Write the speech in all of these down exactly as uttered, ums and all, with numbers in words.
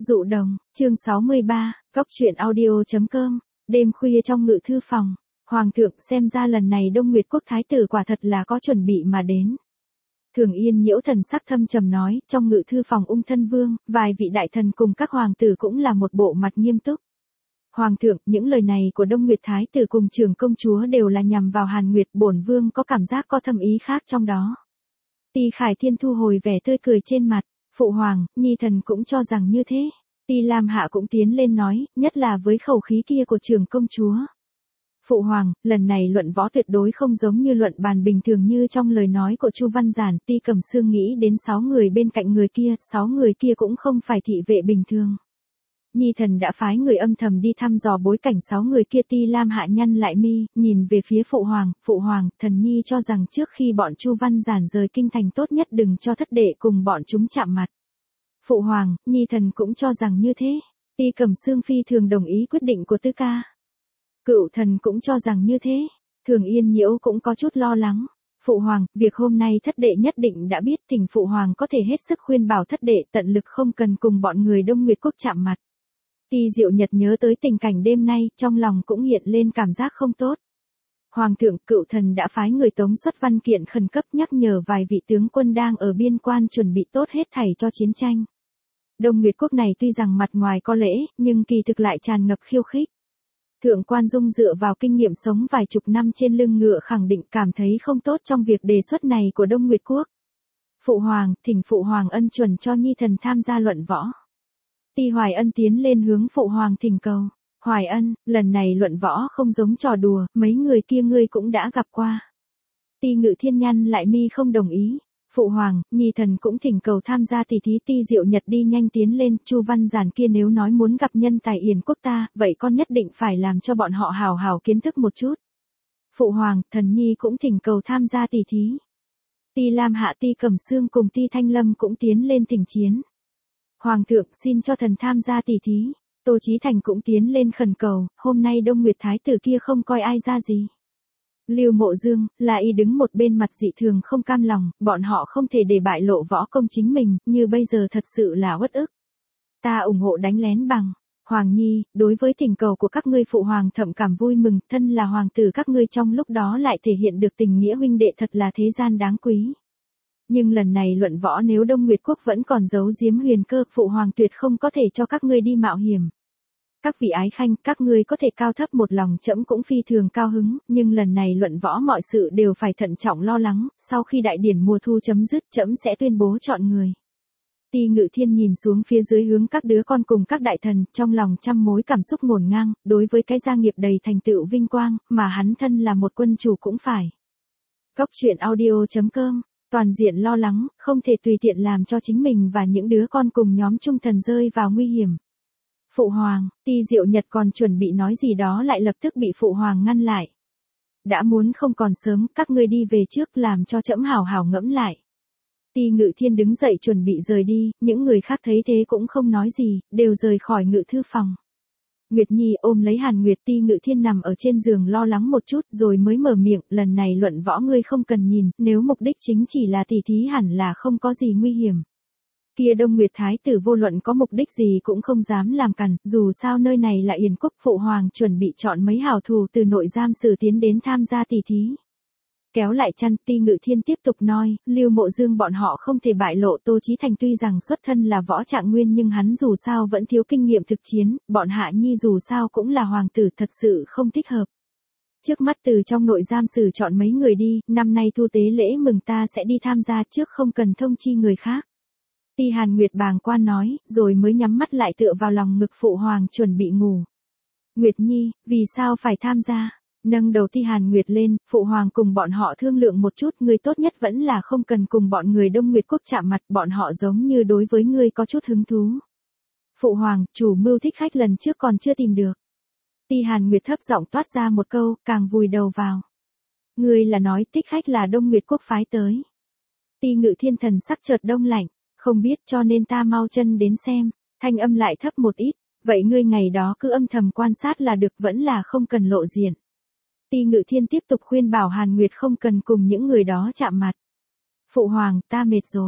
Dụ đồng, chương sáu mươi ba, góc truyện audio.com, đêm khuya trong ngự thư phòng, Hoàng thượng xem ra lần này Đông Nguyệt Quốc Thái tử quả thật là có chuẩn bị mà đến. Thường Yên Nhiễu thần sắc thâm trầm nói, trong ngự thư phòng Ung Thân Vương, vài vị đại thần cùng các hoàng tử cũng là một bộ mặt nghiêm túc. Hoàng thượng, những lời này của Đông Nguyệt Thái tử cùng trưởng công chúa đều là nhằm vào Hàn Nguyệt, bổn vương có cảm giác có thâm ý khác trong đó. Ti Khải Thiên thu hồi vẻ tươi cười trên mặt, phụ hoàng, nhi thần cũng cho rằng như thế. Ti Lam Hạ cũng tiến lên nói, nhất là với khẩu khí kia của trưởng công chúa. Phụ hoàng, lần này luận võ tuyệt đối không giống như luận bàn bình thường như trong lời nói của Chu Văn Giản. Ti Cẩm Sương nghĩ đến sáu người bên cạnh người kia, sáu người kia cũng không phải thị vệ bình thường. Nhi thần đã phái người âm thầm đi thăm dò bối cảnh sáu người kia. Ti Lam Hạ nhăn lại mi, nhìn về phía phụ hoàng, phụ hoàng, thần nhi cho rằng trước khi bọn Chu Văn Giản rời kinh thành tốt nhất đừng cho thất đệ cùng bọn chúng chạm mặt. Phụ hoàng, nhi thần cũng cho rằng như thế. Ti Cẩm Sương phi thường đồng ý quyết định của Tư ca. Cựu thần cũng cho rằng như thế. Thường Yên Nhiễu cũng có chút lo lắng. Phụ hoàng, việc hôm nay thất đệ nhất định đã biết, thỉnh phụ hoàng có thể hết sức khuyên bảo thất đệ tận lực không cần cùng bọn người Đông Nguyệt Quốc chạm mặt. Ti Diệu Nhật nhớ tới tình cảnh đêm nay, trong lòng cũng hiện lên cảm giác không tốt. Hoàng thượng, cựu thần đã phái người tống xuất văn kiện khẩn cấp nhắc nhở vài vị tướng quân đang ở biên quan chuẩn bị tốt hết thảy cho chiến tranh. Đông Nguyệt Quốc này tuy rằng mặt ngoài có lễ, nhưng kỳ thực lại tràn ngập khiêu khích. Thượng quan Dung dựa vào kinh nghiệm sống vài chục năm trên lưng ngựa khẳng định cảm thấy không tốt trong việc đề xuất này của Đông Nguyệt Quốc. Phụ hoàng, thỉnh phụ hoàng ân chuẩn cho nhi thần tham gia luận võ. Ti Hoài Ân tiến lên hướng phụ hoàng thỉnh cầu. Hoài Ân, lần này luận võ không giống trò đùa, mấy người kia ngươi cũng đã gặp qua. Ti Ngự Thiên nhăn lại mi không đồng ý. Phụ hoàng, nhi thần cũng thỉnh cầu tham gia tỷ thí. Ti Diệu Nhật đi nhanh tiến lên, Chu Văn Giản kia nếu nói muốn gặp nhân tài Yển quốc ta, vậy con nhất định phải làm cho bọn họ hào hào kiến thức một chút. Phụ hoàng, thần nhi cũng thỉnh cầu tham gia tỷ thí. Ti Lam Hạ, Ti Cẩm Sương cùng Ti Thanh Lâm cũng tiến lên thỉnh chiến. Hoàng thượng, xin cho thần tham gia tỷ thí. Tô Chí Thành cũng tiến lên khẩn cầu, hôm nay Đông Nguyệt Thái tử kia không coi ai ra gì. Lưu Mộ Dương, là y đứng một bên mặt dị thường không cam lòng, bọn họ không thể để bại lộ võ công chính mình, như bây giờ thật sự là uất ức. Ta ủng hộ đánh lén bằng. Hoàng Nhi, đối với thỉnh cầu của các ngươi phụ hoàng thậm cảm vui mừng, thân là hoàng tử các ngươi trong lúc đó lại thể hiện được tình nghĩa huynh đệ thật là thế gian đáng quý. Nhưng lần này luận võ nếu Đông Nguyệt Quốc vẫn còn giấu giếm huyền cơ, phụ hoàng tuyệt không có thể cho các ngươi đi mạo hiểm. Các vị ái khanh, các ngươi có thể cao thấp một lòng, trẫm cũng phi thường cao hứng, nhưng lần này luận võ mọi sự đều phải thận trọng lo lắng, sau khi đại điển mùa thu chấm dứt trẫm sẽ tuyên bố chọn người. Ti Ngự Thiên nhìn xuống phía dưới hướng các đứa con cùng các đại thần, trong lòng trăm mối cảm xúc ngổn ngang, đối với cái gia nghiệp đầy thành tựu vinh quang, mà hắn thân là một quân chủ cũng phải. Góc truyện audio.com, toàn diện lo lắng, không thể tùy tiện làm cho chính mình và những đứa con cùng nhóm trung thần rơi vào nguy hiểm. Phụ hoàng, Ti Diệu Nhật còn chuẩn bị nói gì đó lại lập tức bị phụ hoàng ngăn lại. Đã muốn không còn sớm, các ngươi đi về trước làm cho trẫm hảo hảo ngẫm lại. Ti Ngự Thiên đứng dậy chuẩn bị rời đi, những người khác thấy thế cũng không nói gì, đều rời khỏi ngự thư phòng. Nguyệt Nhi ôm lấy Hàn Nguyệt. Ti Ngự Thiên nằm ở trên giường lo lắng một chút rồi mới mở miệng, lần này luận võ ngươi không cần nhìn, nếu mục đích chính chỉ là tỷ thí hẳn là không có gì nguy hiểm. Kia Đông Nguyệt Thái tử vô luận có mục đích gì cũng không dám làm cản, dù sao nơi này là Yển quốc, phụ hoàng chuẩn bị chọn mấy hảo thủ từ nội giam sử tiến đến tham gia tỷ thí. Kéo lại chăn, Ti Ngự Thiên tiếp tục nói, Lưu Mộ Dương bọn họ không thể bại lộ. Tô Chí Thành tuy rằng xuất thân là võ trạng nguyên nhưng hắn dù sao vẫn thiếu kinh nghiệm thực chiến, bọn Hạ Nhi dù sao cũng là hoàng tử, thật sự không thích hợp. Trước mắt từ trong nội giam sử chọn mấy người đi, năm nay thu tế lễ mừng ta sẽ đi tham gia trước, không cần thông chi người khác. Ti Hàn Nguyệt bàng quan nói, rồi mới nhắm mắt lại tựa vào lòng ngực phụ hoàng chuẩn bị ngủ. Nguyệt Nhi, vì sao phải tham gia? Nâng đầu Ti Hàn Nguyệt lên, phụ hoàng cùng bọn họ thương lượng một chút, ngươi tốt nhất vẫn là không cần cùng bọn người Đông Nguyệt Quốc chạm mặt, bọn họ giống như đối với ngươi có chút hứng thú. Phụ hoàng, chủ mưu thích khách lần trước còn chưa tìm được. Ti Hàn Nguyệt thấp giọng toát ra một câu, càng vùi đầu vào. Ngươi là nói thích khách là Đông Nguyệt Quốc phái tới. Ti Ngự Thiên thần sắc chợt đông lạnh, không biết cho nên ta mau chân đến xem, thanh âm lại thấp một ít, vậy ngươi ngày đó cứ âm thầm quan sát là được, vẫn là không cần lộ diện. Ti Ngự Thiên tiếp tục khuyên bảo Hàn Nguyệt không cần cùng những người đó chạm mặt. Phụ hoàng, ta mệt rồi.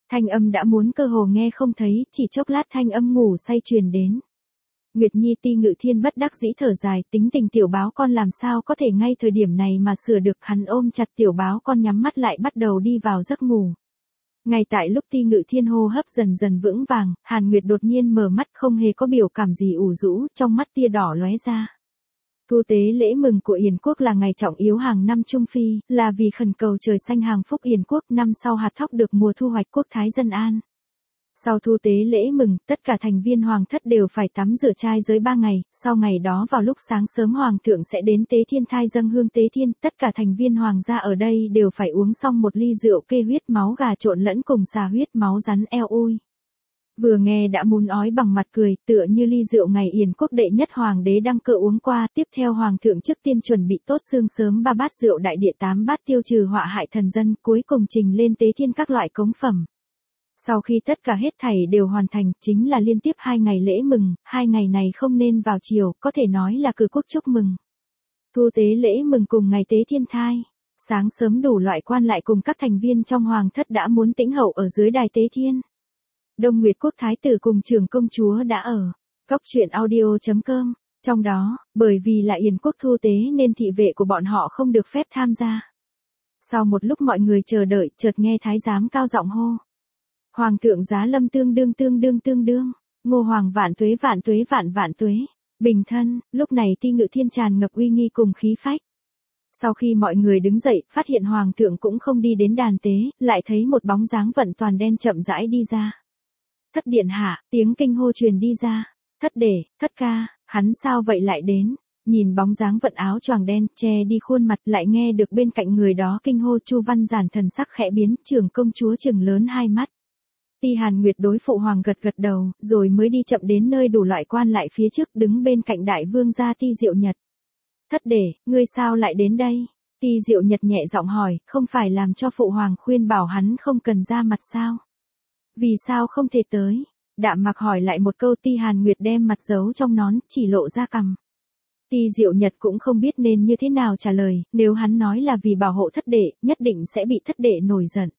Thanh âm đã muốn cơ hồ nghe không thấy, chỉ chốc lát thanh âm ngủ say truyền đến. Nguyệt Nhi Ti Ngự Thiên bất đắc dĩ thở dài, tính tình tiểu báo con làm sao có thể ngay thời điểm này mà sửa được, hắn ôm chặt tiểu báo con nhắm mắt lại bắt đầu đi vào giấc ngủ. Ngay tại lúc Ti Ngự Thiên hô hấp dần dần vững vàng, Hàn Nguyệt đột nhiên mở mắt không hề có biểu cảm gì ủ rũ, trong mắt tia đỏ lóe ra. Thu tế lễ mừng của Yển quốc là ngày trọng yếu hàng năm Trung Phi, là vì khẩn cầu trời xanh hàng phúc Yển quốc, năm sau hạt thóc được mùa thu hoạch quốc thái dân an. Sau thu tế lễ mừng, tất cả thành viên hoàng thất đều phải tắm rửa trai giới ba ngày, sau ngày đó vào lúc sáng sớm hoàng thượng sẽ đến tế thiên thai dâng hương tế thiên, tất cả thành viên hoàng gia ở đây đều phải uống xong một ly rượu kê huyết máu gà trộn lẫn cùng xà huyết máu rắn eo ui. Vừa nghe đã muốn ói bằng mặt cười, tựa như ly rượu ngày Yển quốc đệ nhất hoàng đế đăng cơ uống qua, tiếp theo hoàng thượng trước tiên chuẩn bị tốt sương sớm ba bát rượu đại địa tám bát tiêu trừ họa hại thần dân, cuối cùng trình lên tế thiên các loại cống phẩm. Sau khi tất cả hết thảy đều hoàn thành, chính là liên tiếp hai ngày lễ mừng, hai ngày này không nên vào chiều, có thể nói là cử quốc chúc mừng. Thu tế lễ mừng cùng ngày tế thiên thai, sáng sớm đủ loại quan lại cùng các thành viên trong hoàng thất đã muốn tĩnh hậu ở dưới đài tế thiên. Đông Nguyệt quốc thái tử cùng trưởng công chúa đã ở góc truyện audio chấm com, trong đó, bởi vì là Yển quốc thu tế nên thị vệ của bọn họ không được phép tham gia. Sau một lúc mọi người chờ đợi, chợt nghe thái giám cao giọng hô. Hoàng thượng giá lâm tương đương tương đương tương đương, Ngô Hoàng vạn tuế vạn tuế vạn vạn tuế, bình thân. Lúc này Ti Ngự Thiên tràn ngập uy nghi cùng khí phách. Sau khi mọi người đứng dậy, phát hiện Hoàng thượng cũng không đi đến đàn tế, lại thấy một bóng dáng vận toàn đen chậm rãi đi ra. Thất điện hạ, tiếng kinh hô truyền đi ra. Thất đệ, thất ca, hắn sao vậy lại đến? Nhìn bóng dáng vận áo choàng đen, che đi khuôn mặt, lại nghe được bên cạnh người đó kinh hô, Chu Văn Giản thần sắc khẽ biến, trưởng công chúa trừng lớn hai mắt. Ti Hàn Nguyệt đối phụ hoàng gật gật đầu, rồi mới đi chậm đến nơi đủ loại quan lại phía trước, đứng bên cạnh đại vương gia Ti Diệu Nhật. Thất đệ, ngươi sao lại đến đây? Ti Diệu Nhật nhẹ giọng hỏi, không phải làm cho phụ hoàng khuyên bảo hắn không cần ra mặt sao? Vì sao không thể tới? Đạm Mặc hỏi lại một câu. Ti Hàn Nguyệt đem mặt giấu trong nón, chỉ lộ ra cằm. Ti Diệu Nhật cũng không biết nên như thế nào trả lời, nếu hắn nói là vì bảo hộ thất đệ, nhất định sẽ bị thất đệ nổi giận.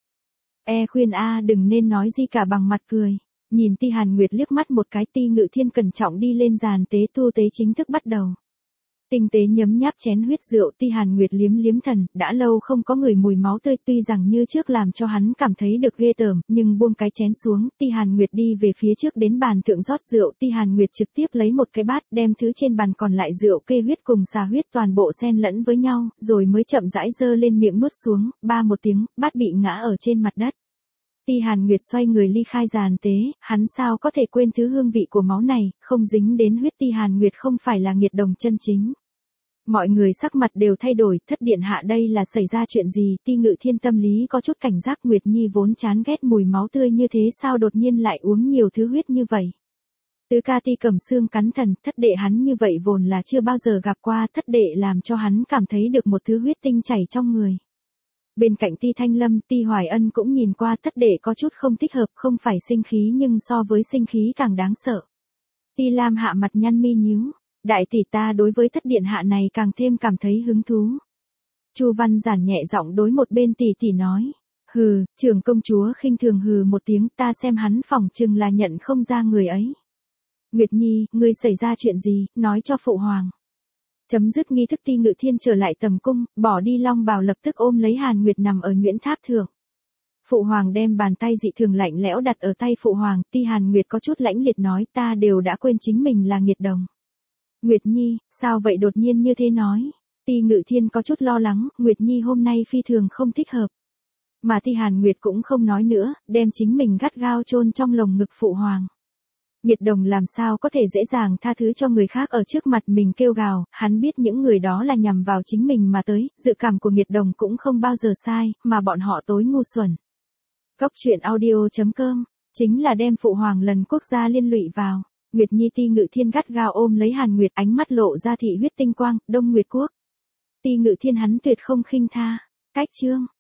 E khuyên a đừng nên nói gì cả bằng mặt cười. Nhìn Ti Hàn Nguyệt liếc mắt một cái, Ti Ngự Thiên cẩn trọng đi lên giàn tế, tu tế chính thức bắt đầu. Tinh tế nhấm nháp chén huyết rượu, Ti Hàn Nguyệt liếm liếm thần, đã lâu không có người mùi máu tươi, tuy rằng như trước làm cho hắn cảm thấy được ghê tởm, nhưng buông cái chén xuống, Ti Hàn Nguyệt đi về phía trước đến bàn thượng rót rượu, Ti Hàn Nguyệt trực tiếp lấy một cái bát, đem thứ trên bàn còn lại rượu kê huyết cùng xà huyết toàn bộ xen lẫn với nhau, rồi mới chậm rãi giơ lên miệng nuốt xuống, ba một tiếng, bát bị ngã ở trên mặt đất. Ti Hàn Nguyệt xoay người ly khai giàn tế, hắn sao có thể quên thứ hương vị của máu này, không dính đến huyết. Ti Hàn Nguyệt không phải là nghiệt đồng chân chính. Mọi người sắc mặt đều thay đổi, thất điện hạ đây là xảy ra chuyện gì? Ti Ngự Thiên tâm lý có chút cảnh giác, Nguyệt Nhi vốn chán ghét mùi máu tươi như thế, sao đột nhiên lại uống nhiều thứ huyết như vậy? Tứ ca Ti Cẩm Xương cắn thần, thất đệ hắn như vậy vốn là chưa bao giờ gặp qua, thất đệ làm cho hắn cảm thấy được một thứ huyết tinh chảy trong người. Bên cạnh Ti Thanh Lâm, Ti Hoài Ân cũng nhìn qua, thất đệ có chút không thích hợp, không phải sinh khí nhưng so với sinh khí càng đáng sợ. Ti Lam hạ mặt nhăn mi nhíu, đại tỷ ta đối với thất điện hạ này càng thêm cảm thấy hứng thú. Chu Văn Giản nhẹ giọng đối một bên tỷ tỷ nói, hừ, trưởng công chúa khinh thường hừ một tiếng, ta xem hắn phỏng chừng là nhận không ra người ấy. Nguyệt Nhi, ngươi xảy ra chuyện gì, nói cho phụ hoàng. Chấm dứt nghi thức, Ti Ngự Thiên trở lại tầm cung, bỏ đi long bào, lập tức ôm lấy Hàn Nguyệt nằm ở nhuyễn tháp thượng. Phụ hoàng đem bàn tay dị thường lạnh lẽo đặt ở tay phụ hoàng, Ti Hàn Nguyệt có chút lãnh liệt nói, ta đều đã quên chính mình là nghiệt đồng. Nguyệt Nhi, sao vậy đột nhiên như thế nói? Ti Ngự Thiên có chút lo lắng, Nguyệt Nhi hôm nay phi thường không thích hợp. Mà Ti Hàn Nguyệt cũng không nói nữa, đem chính mình gắt gao chôn trong lồng ngực phụ hoàng. Nghiệt đồng làm sao có thể dễ dàng tha thứ cho người khác ở trước mặt mình kêu gào, hắn biết những người đó là nhằm vào chính mình mà tới, dự cảm của nghiệt đồng cũng không bao giờ sai, mà bọn họ tối ngu xuẩn. Góc truyện audio chấm com, chính là đem phụ hoàng lần quốc gia liên lụy vào. Nguyệt Nhi. Ti Ngự Thiên gắt gao ôm lấy Hàn Nguyệt, ánh mắt lộ ra thị huyết tinh quang, Đông Nguyệt quốc. Ti Ngự Thiên hắn tuyệt không khinh tha. Cách chương